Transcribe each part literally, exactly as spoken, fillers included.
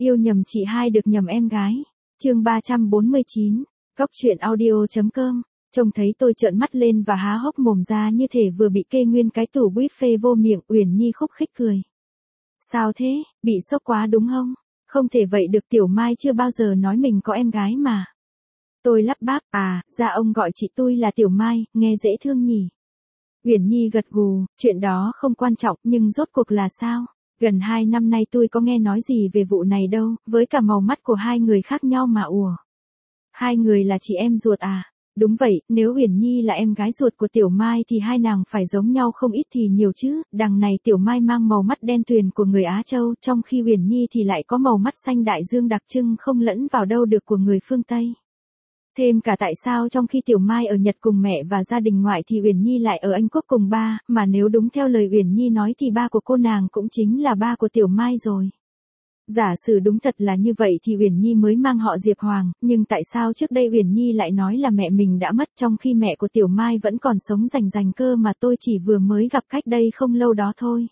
Yêu nhầm chị hai được nhầm em gái. Chương ba trăm bốn mươi chín. Cóc truyện audio.com. Trông thấy tôi trợn mắt lên và há hốc mồm ra như thể vừa bị kê nguyên cái tủ buffet vô miệng. Uyển Nhi khúc khích cười. Sao thế, bị sốc quá đúng không? Không thể vậy được, Tiểu Mai chưa bao giờ nói mình có em gái mà. Tôi lắp bắp, à, ra ông gọi chị tôi là Tiểu Mai, nghe dễ thương nhỉ. Uyển Nhi gật gù, chuyện đó không quan trọng, nhưng rốt cuộc là sao? Gần hai năm nay tôi có nghe nói gì về vụ này đâu, với cả màu mắt của hai người khác nhau mà ủa. Hai người là chị em ruột à? Đúng vậy, nếu Uyển Nhi là em gái ruột của Tiểu Mai thì hai nàng phải giống nhau không ít thì nhiều chứ. Đằng này Tiểu Mai mang màu mắt đen tuyền của người Á Châu, trong khi Uyển Nhi thì lại có màu mắt xanh đại dương đặc trưng không lẫn vào đâu được của người phương Tây. Thêm cả tại sao trong khi Tiểu Mai ở Nhật cùng mẹ và gia đình ngoại thì Uyển Nhi lại ở Anh Quốc cùng ba, mà nếu đúng theo lời Uyển Nhi nói thì ba của cô nàng cũng chính là ba của Tiểu Mai rồi. Giả sử đúng thật là như vậy thì Uyển Nhi mới mang họ Diệp Hoàng, nhưng tại sao trước đây Uyển Nhi lại nói là mẹ mình đã mất trong khi mẹ của Tiểu Mai vẫn còn sống rành rành cơ mà tôi chỉ vừa mới gặp cách đây không lâu đó thôi.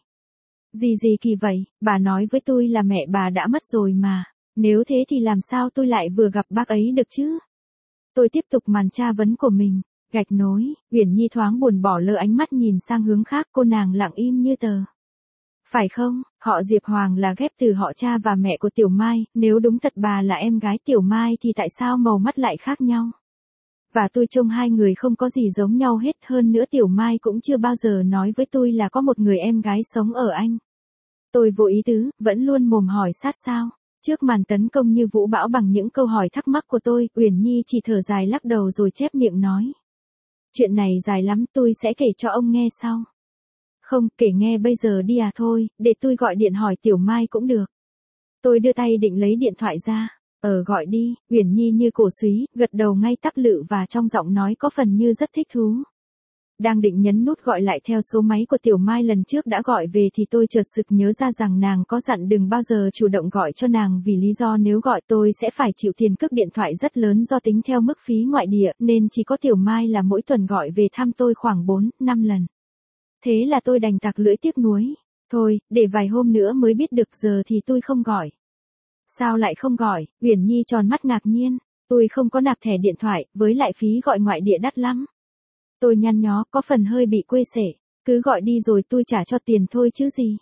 Gì gì kỳ vậy, bà nói với tôi là mẹ bà đã mất rồi mà, nếu thế thì làm sao tôi lại vừa gặp bác ấy được chứ? Tôi tiếp tục màn tra vấn của mình, gạch nối. Uyển Nhi thoáng buồn bỏ lơ ánh mắt nhìn sang hướng khác, cô nàng lặng im như tờ. Phải không, họ Diệp Hoàng là ghép từ họ cha và mẹ của Tiểu Mai, nếu đúng thật bà là em gái Tiểu Mai thì tại sao màu mắt lại khác nhau? Và tôi trông hai người không có gì giống nhau hết, hơn nữa Tiểu Mai cũng chưa bao giờ nói với tôi là có một người em gái sống ở Anh. Tôi vô ý tứ, vẫn luôn mồm hỏi sát sao. Trước màn tấn công như vũ bão bằng những câu hỏi thắc mắc của tôi, Uyển Nhi chỉ thở dài lắc đầu rồi chép miệng nói. Chuyện này dài lắm, tôi sẽ kể cho ông nghe sau. Không, kể nghe bây giờ đi à, thôi, để tôi gọi điện hỏi Tiểu Mai cũng được. Tôi đưa tay định lấy điện thoại ra. Ờ gọi đi, Uyển Nhi như cổ súy, gật đầu ngay tắp lự và trong giọng nói có phần như rất thích thú. Đang định nhấn nút gọi lại theo số máy của Tiểu Mai lần trước đã gọi về thì tôi chợt sực nhớ ra rằng nàng có dặn đừng bao giờ chủ động gọi cho nàng vì lý do nếu gọi tôi sẽ phải chịu tiền cước điện thoại rất lớn do tính theo mức phí ngoại địa nên chỉ có Tiểu Mai là mỗi tuần gọi về thăm tôi khoảng bốn, năm lần. Thế là tôi đành tặc lưỡi tiếc nuối. Thôi, để vài hôm nữa mới biết được, giờ thì tôi không gọi. Sao lại không gọi? Uyển Nhi tròn mắt ngạc nhiên. Tôi không có nạp thẻ điện thoại, với lại phí gọi ngoại địa đắt lắm. Tôi nhăn nhó, có phần hơi bị quê sể. Cứ gọi đi rồi tôi trả cho tiền thôi chứ gì.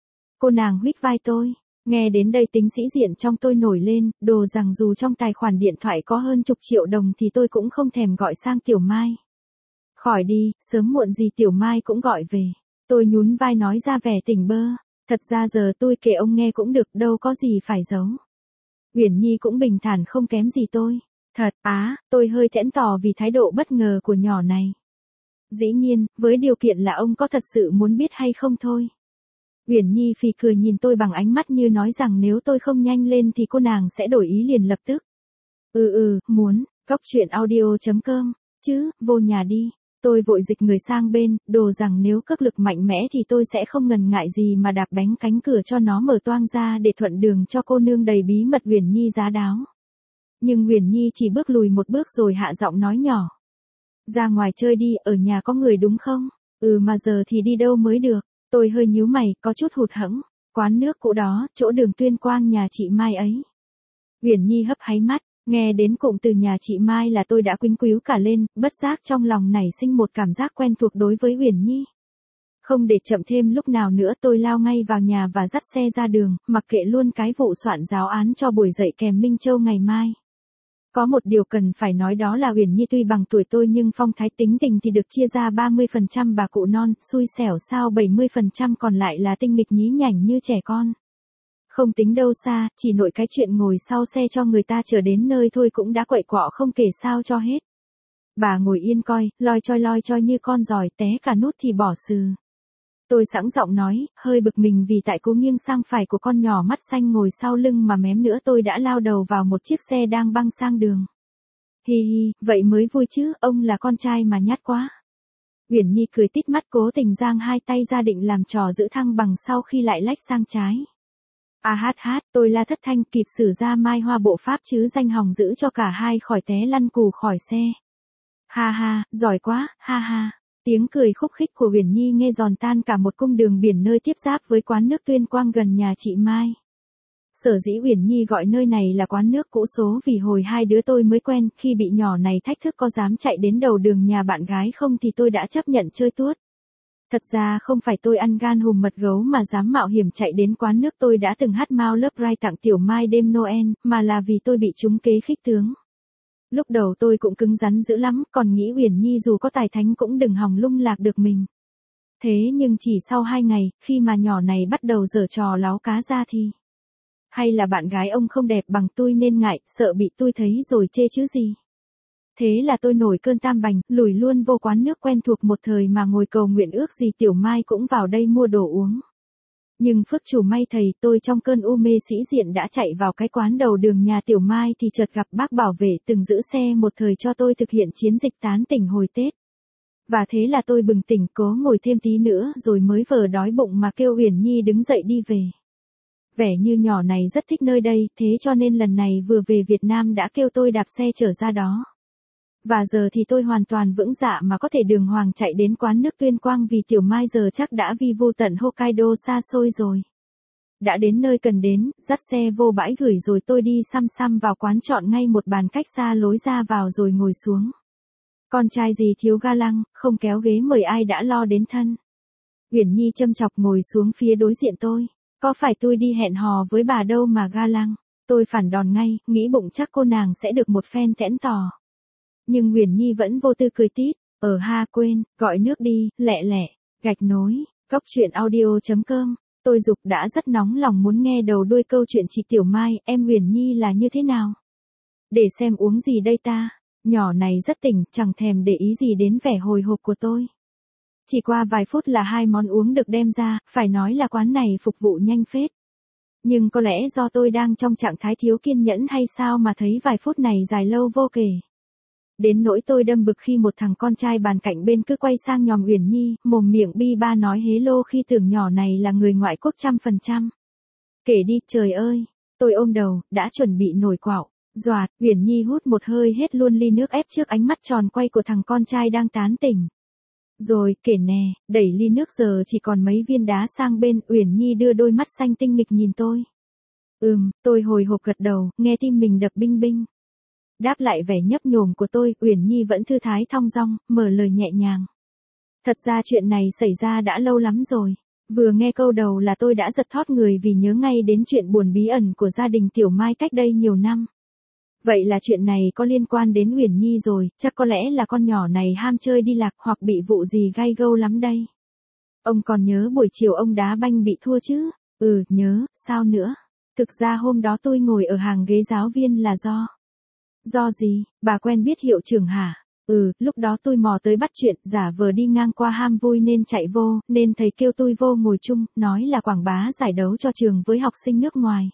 Cô nàng huých vai tôi. Nghe đến đây tính sĩ diện trong tôi nổi lên, đồ rằng dù trong tài khoản điện thoại có hơn chục triệu đồng thì tôi cũng không thèm gọi sang Tiểu Mai. Khỏi đi, sớm muộn gì Tiểu Mai cũng gọi về. Tôi nhún vai nói ra vẻ tỉnh bơ. Thật ra giờ tôi kể ông nghe cũng được, đâu có gì phải giấu. Uyển Nhi cũng bình thản không kém gì tôi. Thật, á, tôi hơi thẫn thò vì thái độ bất ngờ của nhỏ này. Dĩ nhiên, với điều kiện là ông có thật sự muốn biết hay không thôi. Uyển Nhi phì cười nhìn tôi bằng ánh mắt như nói rằng nếu tôi không nhanh lên thì cô nàng sẽ đổi ý liền lập tức. Ừ ừ, muốn, cóc truyện audio.com, chứ, vô nhà đi. Tôi vội dịch người sang bên, đồ rằng nếu cước lực mạnh mẽ thì tôi sẽ không ngần ngại gì mà đạp bánh cánh cửa cho nó mở toang ra để thuận đường cho cô nương đầy bí mật Uyển Nhi giá đáo. Nhưng Uyển Nhi chỉ bước lùi một bước rồi hạ giọng nói nhỏ. Ra ngoài chơi đi, ở nhà có người đúng không? Ừ mà giờ thì đi đâu mới được? Tôi hơi nhíu mày, có chút hụt hẫng. Quán nước cũ đó, chỗ đường Tuyên Quang nhà chị Mai ấy. Uyển Nhi hấp háy mắt, nghe đến cụm từ nhà chị Mai là tôi đã quĩnh quíu cả lên, bất giác trong lòng nảy sinh một cảm giác quen thuộc đối với Uyển Nhi. Không để chậm thêm lúc nào nữa tôi lao ngay vào nhà và dắt xe ra đường, mặc kệ luôn cái vụ soạn giáo án cho buổi dạy kèm Minh Châu ngày mai. Có một điều cần phải nói đó là Uyển Nhi tuy bằng tuổi tôi nhưng phong thái tính tình thì được chia ra ba mươi phần trăm bà cụ non, xui xẻo sao bảy mươi phần trăm còn lại là tinh nghịch nhí nhảnh như trẻ con. Không tính đâu xa, chỉ nội cái chuyện ngồi sau xe cho người ta chờ đến nơi thôi cũng đã quậy quọ không kể sao cho hết. Bà ngồi yên coi, loi choi loi choi như con giòi, té cả nút thì bỏ sừ. Tôi sẵn giọng nói, hơi bực mình vì tại cú nghiêng sang phải của con nhỏ mắt xanh ngồi sau lưng mà mém nữa tôi đã lao đầu vào một chiếc xe đang băng sang đường. Hi hi, vậy mới vui chứ, ông là con trai mà nhát quá. Uyển Nhi cười tít mắt cố tình giang hai tay ra định làm trò giữ thăng bằng sau khi lại lách sang trái. À hát hát, tôi la thất thanh kịp sử ra mai hoa bộ pháp chứ danh hòng giữ cho cả hai khỏi té lăn cù khỏi xe. Ha ha, giỏi quá, ha ha. Tiếng cười khúc khích của Uyển Nhi nghe giòn tan cả một cung đường biển nơi tiếp giáp với quán nước Tuyên Quang gần nhà chị Mai. Sở dĩ Uyển Nhi gọi nơi này là quán nước cũ số vì hồi hai đứa tôi mới quen, khi bị nhỏ này thách thức có dám chạy đến đầu đường nhà bạn gái không thì tôi đã chấp nhận chơi tuốt. Thật ra không phải tôi ăn gan hùm mật gấu mà dám mạo hiểm chạy đến quán nước tôi đã từng hát Mao Love Rai tặng Tiểu Mai đêm Noel, mà là vì tôi bị trúng kế khích tướng. Lúc đầu tôi cũng cứng rắn dữ lắm, còn nghĩ Uyển Nhi dù có tài thánh cũng đừng hòng lung lạc được mình. Thế nhưng chỉ sau hai ngày, khi mà nhỏ này bắt đầu giở trò láo cá ra thì... Hay là bạn gái ông không đẹp bằng tôi nên ngại, sợ bị tôi thấy rồi chê chứ gì. Thế là tôi nổi cơn tam bành, lùi luôn vô quán nước quen thuộc một thời mà ngồi cầu nguyện ước gì Tiểu Mai cũng vào đây mua đồ uống. Nhưng phước chủ may thầy, tôi trong cơn u mê sĩ diện đã chạy vào cái quán đầu đường nhà Tiểu Mai thì chợt gặp bác bảo vệ từng giữ xe một thời cho tôi thực hiện chiến dịch tán tỉnh hồi Tết. Và thế là tôi bừng tỉnh cố ngồi thêm tí nữa rồi mới vờ đói bụng mà kêu Uyển Nhi đứng dậy đi về. Vẻ như nhỏ này rất thích nơi đây, thế cho nên lần này vừa về Việt Nam đã kêu tôi đạp xe trở ra đó. Và giờ thì tôi hoàn toàn vững dạ mà có thể đường hoàng chạy đến quán nước Tuyên Quang vì Tiểu Mai giờ chắc đã vi vu tận Hokkaido xa xôi rồi. Đã đến nơi cần đến, dắt xe vô bãi gửi rồi tôi đi xăm xăm vào quán chọn ngay một bàn cách xa lối ra vào rồi ngồi xuống. Con trai gì thiếu ga lăng, không kéo ghế mời ai đã lo đến thân. Uyển Nhi châm chọc ngồi xuống phía đối diện tôi. Có phải tôi đi hẹn hò với bà đâu mà ga lăng. Tôi phản đòn ngay, nghĩ bụng chắc cô nàng sẽ được một phen thẽn tò. Nhưng Uyển Nhi vẫn vô tư cười tít. Ở ha quên, gọi nước đi, lẹ lẹ, gạch nối, góc chuyện audio chấm com. Tôi dục đã rất nóng lòng muốn nghe đầu đuôi câu chuyện chị Tiểu Mai, em Uyển Nhi là như thế nào. Để xem uống gì đây ta. Nhỏ này rất tỉnh, chẳng thèm để ý gì đến vẻ hồi hộp của tôi. Chỉ qua vài phút là hai món uống được đem ra, phải nói là quán này phục vụ nhanh phết. Nhưng có lẽ do tôi đang trong trạng thái thiếu kiên nhẫn hay sao mà thấy vài phút này dài lâu vô kể. Đến nỗi tôi đâm bực khi một thằng con trai bàn cạnh bên cứ quay sang nhòm Uyển Nhi, mồm miệng bi ba nói hế lô khi tưởng nhỏ này là người ngoại quốc trăm phần trăm. Kể đi, trời ơi, tôi ôm đầu, đã chuẩn bị nổi quạo. Doạt, Uyển Nhi hút một hơi hết luôn ly nước ép trước ánh mắt tròn quay của thằng con trai đang tán tỉnh. Rồi, kể nè, đẩy ly nước giờ chỉ còn mấy viên đá sang bên, Uyển Nhi đưa đôi mắt xanh tinh nghịch nhìn tôi. Ừm, tôi hồi hộp gật đầu, nghe tim mình đập binh binh. Đáp lại vẻ nhấp nhổm của tôi, Uyển Nhi vẫn thư thái thong dong, mở lời nhẹ nhàng. Thật ra chuyện này xảy ra đã lâu lắm rồi. Vừa nghe câu đầu là tôi đã giật thót người vì nhớ ngay đến chuyện buồn bí ẩn của gia đình Tiểu Mai cách đây nhiều năm. Vậy là chuyện này có liên quan đến Uyển Nhi rồi, chắc có lẽ là con nhỏ này ham chơi đi lạc hoặc bị vụ gì gai gâu lắm đây. Ông còn nhớ buổi chiều ông đá banh bị thua chứ? Ừ, nhớ, sao nữa? Thực ra hôm đó tôi ngồi ở hàng ghế giáo viên là do... Do gì, bà quen biết hiệu trưởng hả? Ừ, lúc đó tôi mò tới bắt chuyện, giả vờ đi ngang qua ham vui nên chạy vô, nên thầy kêu tôi vô ngồi chung, nói là quảng bá giải đấu cho trường với học sinh nước ngoài.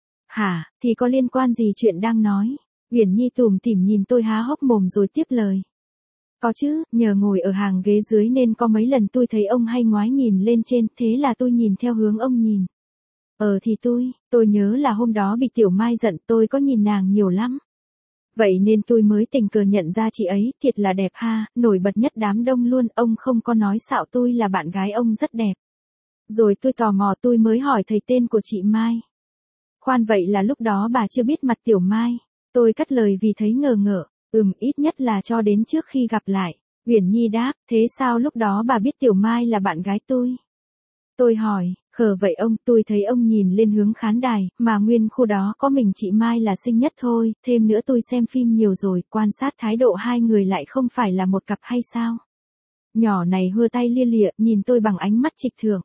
Hả, thì có liên quan gì chuyện đang nói? Uyển Nhi tủm tỉm nhìn tôi há hốc mồm rồi tiếp lời. Có chứ, nhờ ngồi ở hàng ghế dưới nên có mấy lần tôi thấy ông hay ngoái nhìn lên trên, thế là tôi nhìn theo hướng ông nhìn. Ờ thì tôi, tôi nhớ là hôm đó bị Tiểu Mai giận tôi có nhìn nàng nhiều lắm. Vậy nên tôi mới tình cờ nhận ra chị ấy, thiệt là đẹp ha, nổi bật nhất đám đông luôn, ông không có nói xạo tôi là bạn gái ông rất đẹp. Rồi tôi tò mò tôi mới hỏi thầy tên của chị Mai. Khoan vậy là lúc đó bà chưa biết mặt Tiểu Mai. Tôi cắt lời vì thấy ngờ ngợ, ừm ít nhất là cho đến trước khi gặp lại. Uyển Nhi đáp, thế sao lúc đó bà biết Tiểu Mai là bạn gái tôi? Tôi hỏi, khờ vậy ông, tôi thấy ông nhìn lên hướng khán đài, mà nguyên khu đó có mình chị Mai là xinh nhất thôi, thêm nữa tôi xem phim nhiều rồi, quan sát thái độ hai người lại không phải là một cặp hay sao? Nhỏ này hưa tay lia lịa, nhìn tôi bằng ánh mắt trịch thượng.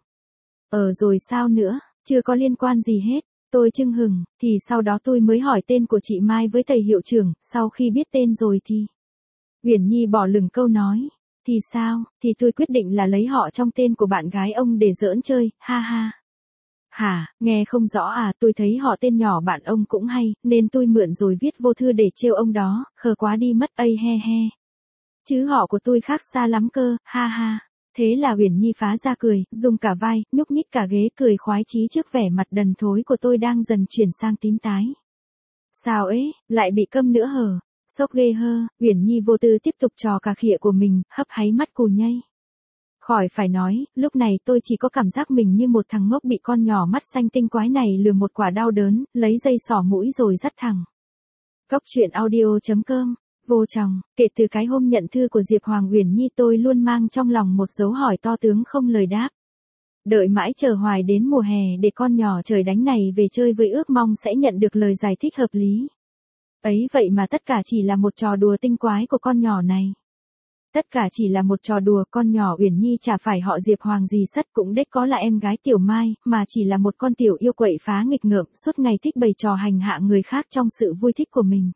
Ờ rồi sao nữa, chưa có liên quan gì hết. Tôi chưng hừng, thì sau đó tôi mới hỏi tên của chị Mai với thầy hiệu trưởng, sau khi biết tên rồi thì... Uyển Nhi bỏ lửng câu nói, thì sao, thì tôi quyết định là lấy họ trong tên của bạn gái ông để giỡn chơi, ha ha. Hả, nghe không rõ à, tôi thấy họ tên nhỏ bạn ông cũng hay, nên tôi mượn rồi viết vô thư để trêu ông đó, khờ quá đi mất ây he he. Chứ họ của tôi khác xa lắm cơ, ha ha. Thế là Uyển Nhi phá ra cười, dùng cả vai, nhúc nhích cả ghế cười khoái chí trước vẻ mặt đần thối của tôi đang dần chuyển sang tím tái. Sao ấy, lại bị câm nữa hờ? Sốc ghê hơ, Uyển Nhi vô tư tiếp tục trò cà khịa của mình, hấp háy mắt cù nhây. Khỏi phải nói, lúc này tôi chỉ có cảm giác mình như một thằng ngốc bị con nhỏ mắt xanh tinh quái này lừa một quả đau đớn, lấy dây xỏ mũi rồi dắt thẳng. Cốc truyện audio chấm com, vô chồng, kể từ cái hôm nhận thư của Diệp Hoàng Uyển Nhi tôi luôn mang trong lòng một dấu hỏi to tướng không lời đáp. Đợi mãi chờ hoài đến mùa hè để con nhỏ trời đánh này về chơi với ước mong sẽ nhận được lời giải thích hợp lý. Ấy vậy mà tất cả chỉ là một trò đùa tinh quái của con nhỏ này. Tất cả chỉ là một trò đùa, con nhỏ Uyển Nhi chả phải họ Diệp Hoàng gì sất cũng đếch có là em gái Tiểu Mai, mà chỉ là một con tiểu yêu quậy phá nghịch ngợm suốt ngày thích bày trò hành hạ người khác trong sự vui thích của mình.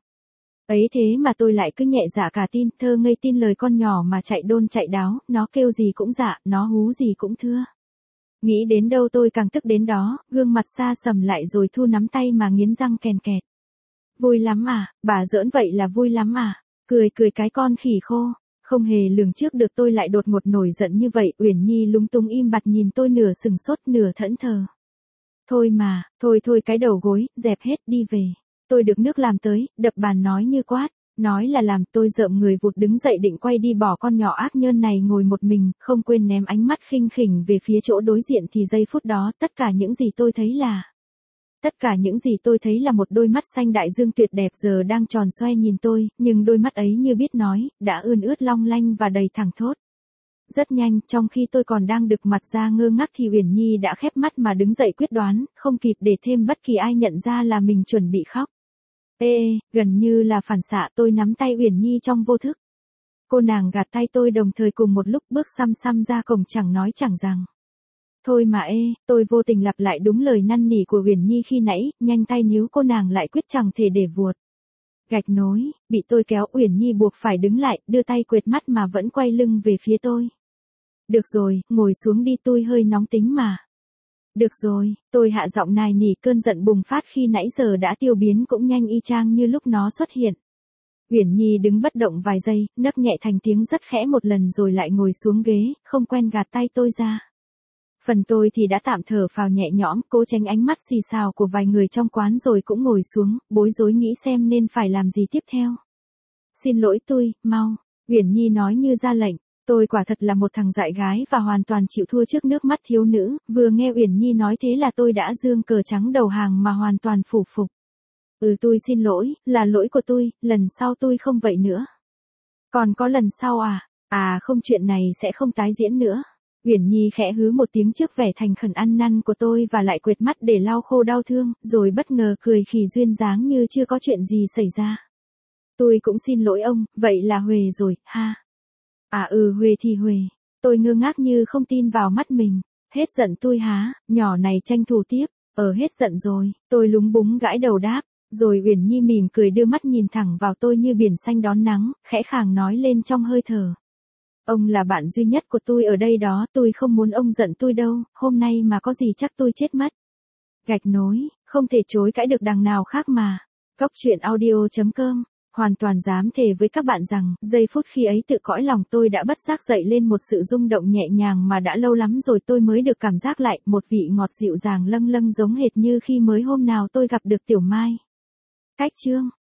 Ấy thế mà tôi lại cứ nhẹ dạ cả tin, thơ ngây tin lời con nhỏ mà chạy đôn chạy đáo, nó kêu gì cũng dạ, nó hú gì cũng thưa. Nghĩ đến đâu tôi càng tức đến đó, gương mặt xa sầm lại rồi thu nắm tay mà nghiến răng kèn kẹt. Vui lắm à, bà giỡn vậy là vui lắm à, cười cười cái con khỉ khô. Không hề lường trước được tôi lại đột ngột nổi giận như vậy, Uyển Nhi lúng túng im bặt nhìn tôi nửa sừng sốt nửa thẫn thờ. Thôi mà, thôi thôi cái đầu gối, dẹp hết đi về. Tôi được nước làm tới, đập bàn nói như quát, nói là làm, tôi rợm người vụt đứng dậy định quay đi bỏ con nhỏ ác nhơn này ngồi một mình, không quên ném ánh mắt khinh khỉnh về phía chỗ đối diện thì giây phút đó tất cả những gì tôi thấy là... Tất cả những gì tôi thấy là một đôi mắt xanh đại dương tuyệt đẹp giờ đang tròn xoe nhìn tôi, nhưng đôi mắt ấy như biết nói, đã ươn ướt long lanh và đầy thẳng thốt. Rất nhanh, trong khi tôi còn đang đực mặt ra ngơ ngác thì Uyển Nhi đã khép mắt mà đứng dậy quyết đoán, không kịp để thêm bất kỳ ai nhận ra là mình chuẩn bị khóc. Ê, gần như là phản xạ tôi nắm tay Uyển Nhi trong vô thức. Cô nàng gạt tay tôi đồng thời cùng một lúc bước xăm xăm ra cổng chẳng nói chẳng rằng. Thôi mà ê, tôi vô tình lặp lại đúng lời năn nỉ của Uyển Nhi khi nãy, nhanh tay níu cô nàng lại quyết chẳng thể để vuột. Gạch nối, bị tôi kéo Uyển Nhi buộc phải đứng lại, đưa tay quệt mắt mà vẫn quay lưng về phía tôi. Được rồi, ngồi xuống đi tôi hơi nóng tính mà. Được rồi, tôi hạ giọng nài nỉ cơn giận bùng phát khi nãy giờ đã tiêu biến cũng nhanh y chang như lúc nó xuất hiện. Uyển Nhi đứng bất động vài giây, nấc nhẹ thành tiếng rất khẽ một lần rồi lại ngồi xuống ghế, không quen gạt tay tôi ra. Phần tôi thì đã tạm thở phào nhẹ nhõm, cố tránh ánh mắt xì xào của vài người trong quán rồi cũng ngồi xuống, bối rối nghĩ xem nên phải làm gì tiếp theo. Xin lỗi tôi, mau, Uyển Nhi nói như ra lệnh, tôi quả thật là một thằng dại gái và hoàn toàn chịu thua trước nước mắt thiếu nữ, vừa nghe Uyển Nhi nói thế là tôi đã giương cờ trắng đầu hàng mà hoàn toàn phủ phục. Ừ tôi xin lỗi, là lỗi của tôi, lần sau tôi không vậy nữa. Còn có lần sau à? À không, chuyện này sẽ không tái diễn nữa. Uyển Nhi khẽ hứ một tiếng trước vẻ thành khẩn ăn năn của tôi và lại quệt mắt để lau khô đau thương, rồi bất ngờ cười khỉ duyên dáng như chưa có chuyện gì xảy ra. Tôi cũng xin lỗi ông, vậy là huề rồi, ha. À ừ huề thì huề. Tôi ngơ ngác như không tin vào mắt mình. Hết giận tôi há, nhỏ này tranh thủ tiếp. Ờ hết giận rồi, tôi lúng búng gãi đầu đáp. Rồi Uyển Nhi mỉm cười đưa mắt nhìn thẳng vào tôi như biển xanh đón nắng, khẽ khàng nói lên trong hơi thở. Ông là bạn duy nhất của tôi ở đây đó, tôi không muốn ông giận tôi đâu, hôm nay mà có gì chắc tôi chết mất. Gạch nối, không thể chối cãi được đằng nào khác mà. Cốc truyện audio chấm com, hoàn toàn dám thề với các bạn rằng, giây phút khi ấy tự cõi lòng tôi đã bất giác dậy lên một sự rung động nhẹ nhàng mà đã lâu lắm rồi tôi mới được cảm giác lại, một vị ngọt dịu dàng lâng lâng giống hệt như khi mới hôm nào tôi gặp được Tiểu Mai. Cách chương